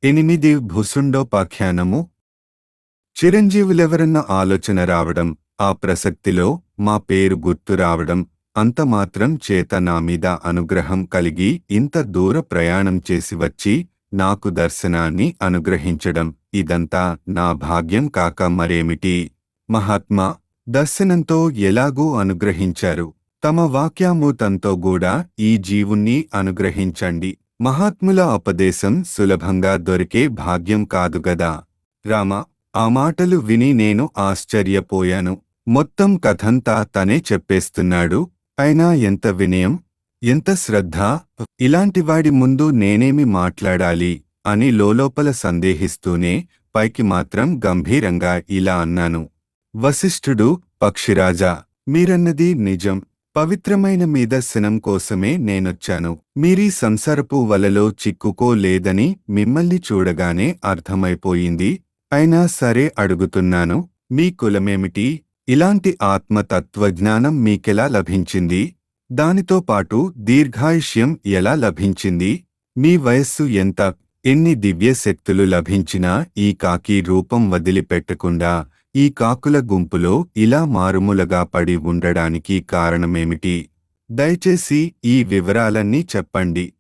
8 భూసుండోపాఖ్యానము. చిరంజీవులెవరన్న ఆలోచన రావడం, ఆ ప్రసక్తిలో మా పేరు గుర్తు రావడం, అంతమాత్రం చేత నామీద అనుగ్రహం కలిగి ఇంత దూర ప్రయాణం చేసి వచ్చి నాకు దర్శనాన్ని అనుగ్రహించడం, ఇదంతా నా భాగ్యం కాక మరేమిటి? మహాత్మా దర్శనంతో ఎలాగూ అనుగ్రహించారు. తమ వాక్యామూతంతో గూడా ఈ జీవుణ్ణి అనుగ్రహించండి. మహాత్ముల ఉపదేశం సులభంగా దొరికే భాగ్యం కాదుగదా. రామ ఆ మాటలు విని నేను ఆశ్చర్యపోయాను. మొత్తం కథంతా తనే చెప్పేస్తున్నాడు. అయినా ఎంత వినయం, ఎంత శ్రద్ధ! ఇలాంటివాడి ముందు నేనేమి మాట్లాడాలి అని లోలోపల సందేహిస్తూనే పైకి మాత్రం గంభీరంగా ఇలా అన్నాను. వశిష్ఠుడు, పక్షిరాజా, మీరన్నది నిజం. పవిత్రమైన మీ దర్శనం కోసమే నేనొచ్చాను. మీరీ సంసారపు వలలో చిక్కుకోలేదని మిమ్మల్ని చూడగానే అర్థమైపోయింది. అయినా సరే అడుగుతున్నాను, మీ కులమేమిటి? ఇలాంటి ఆత్మతత్వజ్ఞానం మీకెలా లభించింది? దానితో పాటు దీర్ఘాయుష్యం ఎలా లభించింది? మీ వయస్సు ఎంత? ఎన్ని దివ్యశక్తులు లభించినా ఈ కాకి రూపం వదిలిపెట్టకుండా ఈ కాకుల గుంపులో ఇలా మారుమూలగా పడి ఉండడానికి కారణమేమిటి? దయచేసి ఈ వివరాలన్నీ చెప్పండి.